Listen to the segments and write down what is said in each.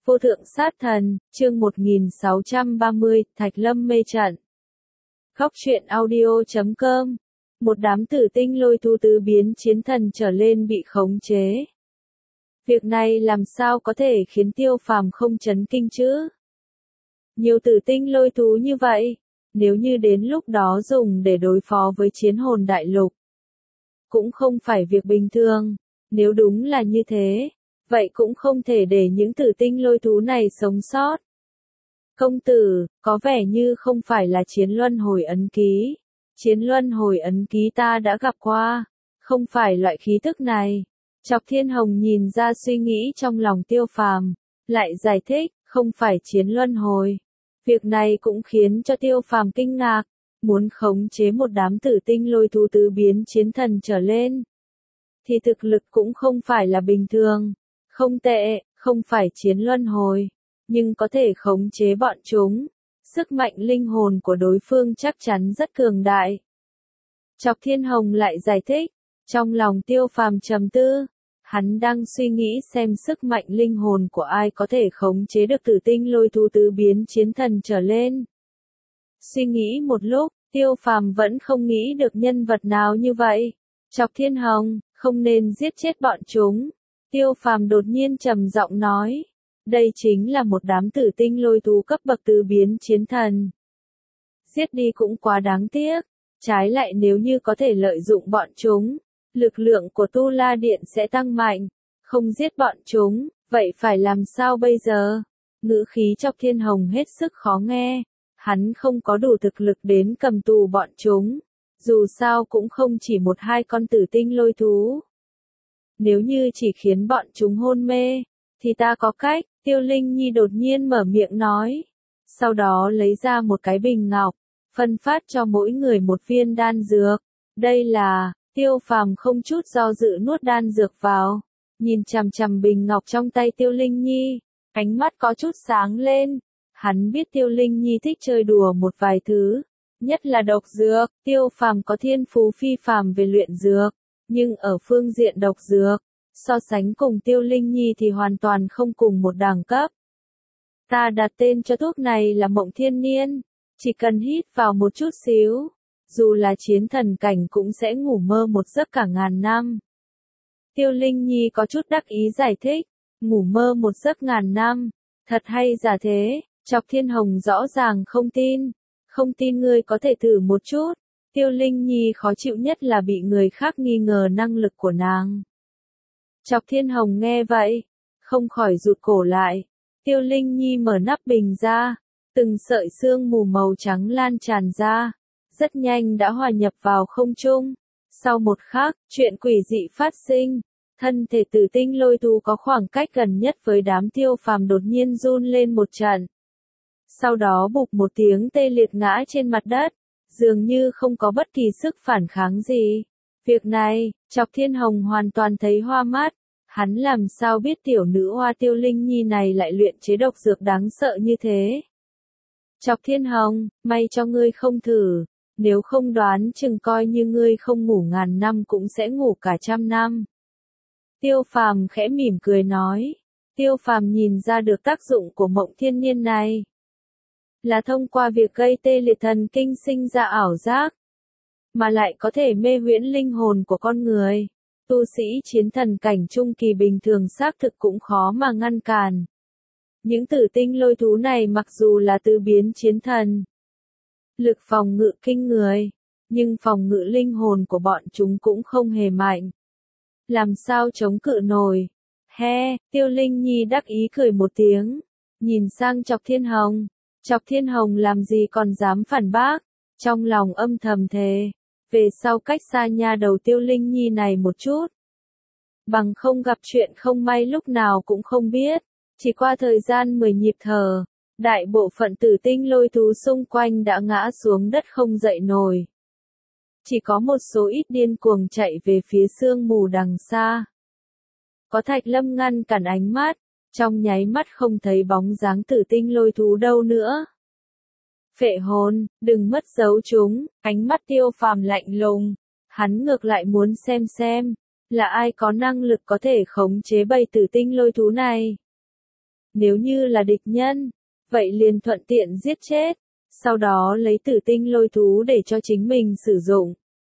Vô thượng sát thần, chương 1630, Thạch Lâm mê trận. Góc truyện audio.com. Một đám tử tinh lôi thu tứ biến chiến thần trở lên bị khống chế. Việc này làm sao có thể khiến Tiêu Phàm không chấn kinh chứ? Nhiều tử tinh lôi thú như vậy, nếu như đến lúc đó dùng để đối phó với chiến hồn đại lục, cũng không phải việc bình thường. Nếu đúng là như thế, vậy cũng không thể để những tử tinh lôi thú này sống sót. Công tử, có vẻ như không phải là chiến luân hồi ấn ký. Chiến luân hồi ấn ký ta đã gặp qua, không phải loại khí tức này. Chọc Thiên Hồng nhìn ra suy nghĩ trong lòng Tiêu Phàm, lại giải thích, không phải chiến luân hồi. Việc này cũng khiến cho Tiêu Phàm kinh ngạc, muốn khống chế một đám tử tinh lôi thú tứ biến chiến thần trở lên, thì thực lực cũng không phải là bình thường. Không tệ, không phải chiến luân hồi, nhưng có thể khống chế bọn chúng. Sức mạnh linh hồn của đối phương chắc chắn rất cường đại. Chọc Thiên Hồng lại giải thích, trong lòng Tiêu Phàm trầm tư, hắn đang suy nghĩ xem sức mạnh linh hồn của ai có thể khống chế được tử tinh lôi thú tứ biến chiến thần trở lên. Suy nghĩ một lúc, Tiêu Phàm vẫn không nghĩ được nhân vật nào như vậy. Chọc Thiên Hồng, không nên giết chết bọn chúng. Tiêu Phàm đột nhiên trầm giọng nói, đây chính là một đám tử tinh lôi thú cấp bậc tứ biến chiến thần. Giết đi cũng quá đáng tiếc, trái lại nếu như có thể lợi dụng bọn chúng, lực lượng của Tu La Điện sẽ tăng mạnh. Không giết bọn chúng, vậy phải làm sao bây giờ? Ngữ khí Chọc Thiên Hồng hết sức khó nghe, hắn không có đủ thực lực đến cầm tù bọn chúng, dù sao cũng không chỉ một hai con tử tinh lôi thú. Nếu như chỉ khiến bọn chúng hôn mê, thì ta có cách. Tiêu Linh Nhi đột nhiên mở miệng nói. Sau đó lấy ra một cái bình ngọc, phân phát cho mỗi người một viên đan dược. Đây là, Tiêu Phàm không chút do dự nuốt đan dược vào. Nhìn chằm chằm bình ngọc trong tay Tiêu Linh Nhi, ánh mắt có chút sáng lên. Hắn biết Tiêu Linh Nhi thích chơi đùa một vài thứ, nhất là độc dược. Tiêu Phàm có thiên phú phi phàm về luyện dược, nhưng ở phương diện độc dược, so sánh cùng Tiêu Linh Nhi thì hoàn toàn không cùng một đẳng cấp. Ta đặt tên cho thuốc này là Mộng Thiên Niên, chỉ cần hít vào một chút xíu, dù là chiến thần cảnh cũng sẽ ngủ mơ một giấc cả ngàn năm. Tiêu Linh Nhi có chút đắc ý giải thích, ngủ mơ một giấc ngàn năm, thật hay giả thế? Chọc Thiên Hồng rõ ràng không tin ngươi có thể thử một chút. Tiêu Linh Nhi khó chịu nhất là bị người khác nghi ngờ năng lực của nàng. Chọc Thiên Hồng nghe vậy, không khỏi rụt cổ lại. Tiêu Linh Nhi mở nắp bình ra, từng sợi sương mù màu trắng lan tràn ra, rất nhanh đã hòa nhập vào không trung. Sau một khắc, chuyện quỷ dị phát sinh, thân thể tử tinh lôi thú có khoảng cách gần nhất với đám Tiêu Phàm đột nhiên run lên một trận. Sau đó bụp một tiếng tê liệt ngã trên mặt đất, dường như không có bất kỳ sức phản kháng gì. Việc này, Chọc Thiên Hồng hoàn toàn thấy hoa mắt. Hắn làm sao biết tiểu nữ hoa Tiêu Linh Nhi này lại luyện chế độc dược đáng sợ như thế? Chọc Thiên Hồng, may cho ngươi không thử, nếu không đoán chừng coi như ngươi không ngủ ngàn năm cũng sẽ ngủ cả trăm năm. Tiêu Phàm khẽ mỉm cười nói. Tiêu Phàm nhìn ra được tác dụng của Mộng Thiên Niên này là thông qua việc gây tê liệt thần kinh sinh ra ảo giác, mà lại có thể mê huyễn linh hồn của con người. Tu sĩ chiến thần cảnh trung kỳ bình thường xác thực cũng khó mà ngăn cản. Những tử tinh lôi thú này mặc dù là tứ biến chiến thần, lực phòng ngự kinh người, nhưng phòng ngự linh hồn của bọn chúng cũng không hề mạnh. Làm sao chống cự nổi? Tiêu Linh Nhi đắc ý cười một tiếng, nhìn sang Chọc Thiên Hồng. Chọc Thiên Hồng làm gì còn dám phản bác, trong lòng âm thầm thề, về sau cách xa nha đầu Tiêu Linh Nhi này một chút. Bằng không gặp chuyện không may lúc nào cũng không biết. Chỉ qua thời gian 10 nhịp thở, đại bộ phận tử tinh lôi thú xung quanh đã ngã xuống đất không dậy nổi. Chỉ có một số ít điên cuồng chạy về phía sương mù đằng xa. Có Thạch Lâm ngăn cản ánh mắt, trong nháy mắt không thấy bóng dáng tử tinh lôi thú đâu nữa. Phệ hồn, đừng mất dấu chúng. Ánh mắt Tiêu Phàm lạnh lùng, hắn ngược lại muốn xem, là ai có năng lực có thể khống chế bầy tử tinh lôi thú này. Nếu như là địch nhân, vậy liền thuận tiện giết chết, sau đó lấy tử tinh lôi thú để cho chính mình sử dụng.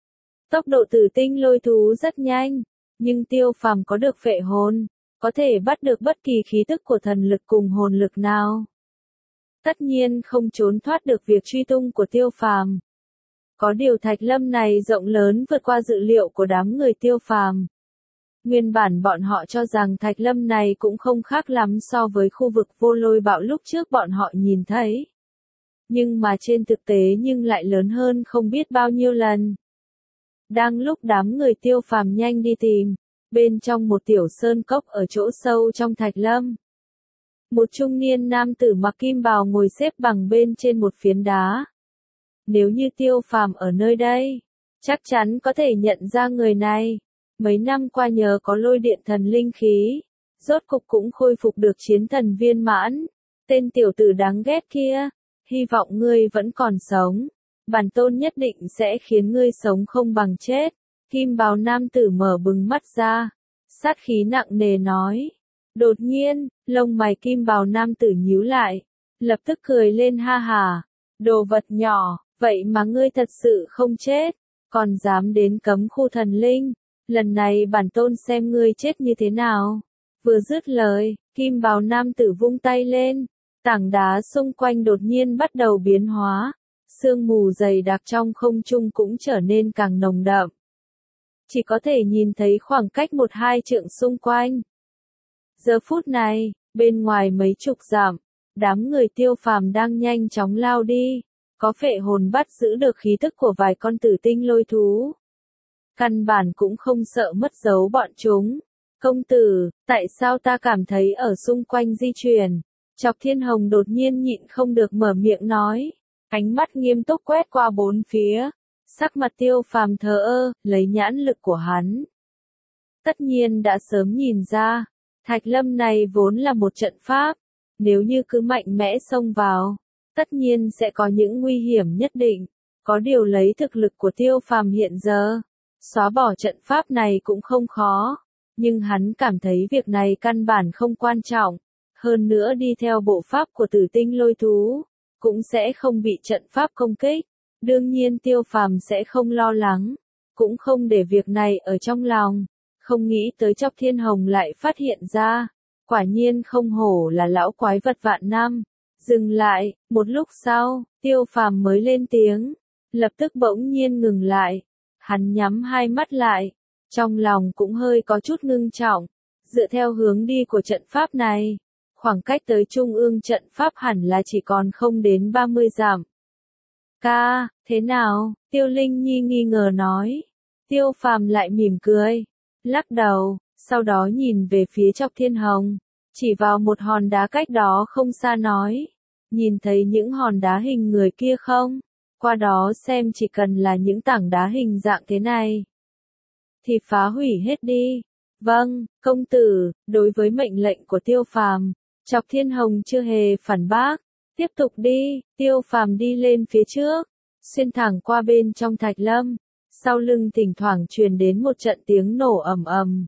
Tốc độ tử tinh lôi thú rất nhanh, nhưng Tiêu Phàm có được phệ hồn, có thể bắt được bất kỳ khí tức của thần lực cùng hồn lực nào. Tất nhiên không trốn thoát được việc truy tung của Tiêu Phàm. Có điều thạch lâm này rộng lớn vượt qua dự liệu của đám người Tiêu Phàm. Nguyên bản bọn họ cho rằng thạch lâm này cũng không khác lắm so với khu vực vô lôi bạo lúc trước bọn họ nhìn thấy. Nhưng mà trên thực tế nhưng lại lớn hơn không biết bao nhiêu lần. Đang lúc đám người Tiêu Phàm nhanh đi tìm, bên trong một tiểu sơn cốc ở chỗ sâu trong thạch lâm. Một trung niên nam tử mặc kim bào ngồi xếp bằng bên trên một phiến đá. Nếu như Tiêu Phàm ở nơi đây, chắc chắn có thể nhận ra người này. Mấy năm qua nhờ có lôi điện thần linh khí, rốt cục cũng khôi phục được chiến thần viên mãn. Tên tiểu tử đáng ghét kia, hy vọng ngươi vẫn còn sống. Bản tôn nhất định sẽ khiến ngươi sống không bằng chết. Kim bào nam tử mở bừng mắt ra, sát khí nặng nề nói. Đột nhiên, lông mày kim bào nam tử nhíu lại, lập tức cười lên ha hà. Đồ vật nhỏ, vậy mà ngươi thật sự không chết, còn dám đến cấm khu thần linh. Lần này bản tôn xem ngươi chết như thế nào. Vừa dứt lời, kim bào nam tử vung tay lên, tảng đá xung quanh đột nhiên bắt đầu biến hóa. Sương mù dày đặc trong không trung cũng trở nên càng nồng đậm. Chỉ có thể nhìn thấy khoảng cách 1-2 trượng xung quanh. Giờ phút này, bên ngoài mấy chục dặm, đám người Tiêu Phàm đang nhanh chóng lao đi, có phệ hồn bắt giữ được khí tức của vài con tử tinh lôi thú. Căn bản cũng không sợ mất dấu bọn chúng. Công tử, tại sao ta cảm thấy ở xung quanh di chuyển? Chọc Thiên Hồng đột nhiên nhịn không được mở miệng nói. Ánh mắt nghiêm túc quét qua bốn phía. Sắc mặt Tiêu Phàm thờ ơ, lấy nhãn lực của hắn. Tất nhiên đã sớm nhìn ra, thạch lâm này vốn là một trận pháp. Nếu như cứ mạnh mẽ xông vào, tất nhiên sẽ có những nguy hiểm nhất định. Có điều lấy thực lực của Tiêu Phàm hiện giờ, xóa bỏ trận pháp này cũng không khó. Nhưng hắn cảm thấy việc này căn bản không quan trọng. Hơn nữa đi theo bộ pháp của tử tinh lôi thú, cũng sẽ không bị trận pháp công kích. Đương nhiên Tiêu Phàm sẽ không lo lắng, cũng không để việc này ở trong lòng. Không nghĩ tới Chọc Thiên Hồng lại phát hiện ra. Quả nhiên không hổ là lão quái vật vạn năm. Dừng lại, một lúc sau, Tiêu Phàm mới lên tiếng. Lập tức bỗng nhiên ngừng lại. Hắn nhắm hai mắt lại. Trong lòng cũng hơi có chút ngưng trọng. Dựa theo hướng đi của trận pháp này, khoảng cách tới trung ương trận pháp hẳn là chỉ còn không đến 30 dặm. Ca, thế nào? Tiêu Linh Nhi nghi ngờ nói. Tiêu Phàm lại mỉm cười, lắc đầu, sau đó nhìn về phía Chọc Thiên Hồng, chỉ vào một hòn đá cách đó không xa nói. Nhìn thấy những hòn đá hình người kia không? Qua đó xem chỉ cần là những tảng đá hình dạng thế này, thì phá hủy hết đi. Vâng, công tử, đối với mệnh lệnh của Tiêu Phàm, Chọc Thiên Hồng chưa hề phản bác. Tiếp tục đi, Tiêu Phàm đi lên phía trước, xuyên thẳng qua bên trong thạch lâm, sau lưng thỉnh thoảng truyền đến một trận tiếng nổ ầm ầm.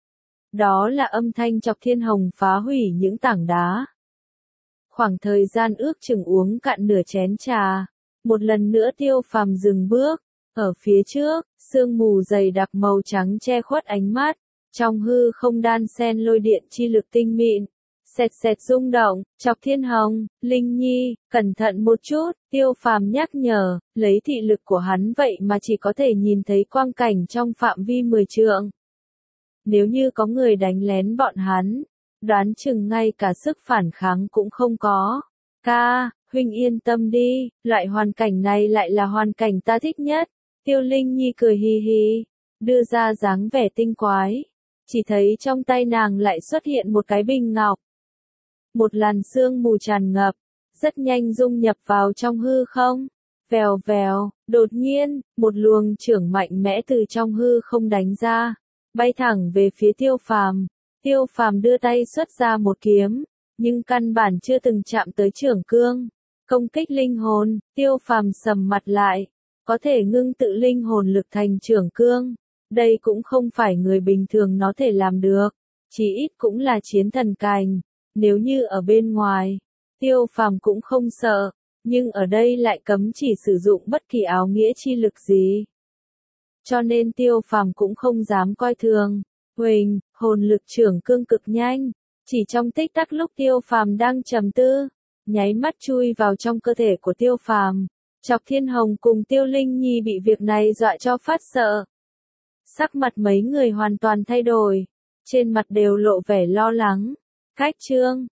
Đó là âm thanh Chọc Thiên Hồng phá hủy những tảng đá. Khoảng thời gian ước chừng uống cạn nửa chén trà, một lần nữa Tiêu Phàm dừng bước, ở phía trước, sương mù dày đặc màu trắng che khuất ánh mắt, trong hư không đan xen lôi điện chi lực tinh mịn. Sẹt sẹt rung động, Chọc Thiên Hồng, Linh Nhi, cẩn thận một chút, Tiêu Phàm nhắc nhở, lấy thị lực của hắn vậy mà chỉ có thể nhìn thấy quang cảnh trong phạm vi 10 trượng. Nếu như có người đánh lén bọn hắn, đoán chừng ngay cả sức phản kháng cũng không có. Ca, huynh yên tâm đi, loại hoàn cảnh này lại là hoàn cảnh ta thích nhất. Tiêu Linh Nhi cười hì hì, đưa ra dáng vẻ tinh quái. Chỉ thấy trong tay nàng lại xuất hiện một cái bình ngọc. Một làn sương mù tràn ngập, rất nhanh dung nhập vào trong hư không. Vèo vèo, đột nhiên, một luồng chưởng mạnh mẽ từ trong hư không đánh ra, bay thẳng về phía Tiêu Phàm. Tiêu Phàm đưa tay xuất ra một kiếm, nhưng căn bản chưa từng chạm tới chưởng cương. Công kích linh hồn, Tiêu Phàm sầm mặt lại, có thể ngưng tự linh hồn lực thành chưởng cương. Đây cũng không phải người bình thường nó thể làm được, chỉ ít cũng là chiến thần cảnh. Nếu như ở bên ngoài, Tiêu Phàm cũng không sợ, nhưng ở đây lại cấm chỉ sử dụng bất kỳ áo nghĩa chi lực gì. Cho nên Tiêu Phàm cũng không dám coi thường. Huỳnh, hồn lực trưởng cương cực nhanh, chỉ trong tích tắc lúc Tiêu Phàm đang trầm tư, nháy mắt chui vào trong cơ thể của Tiêu Phàm. Chọc Thiên Hồng cùng Tiêu Linh Nhi bị việc này dọa cho phát sợ. Sắc mặt mấy người hoàn toàn thay đổi, trên mặt đều lộ vẻ lo lắng. Khách Trương,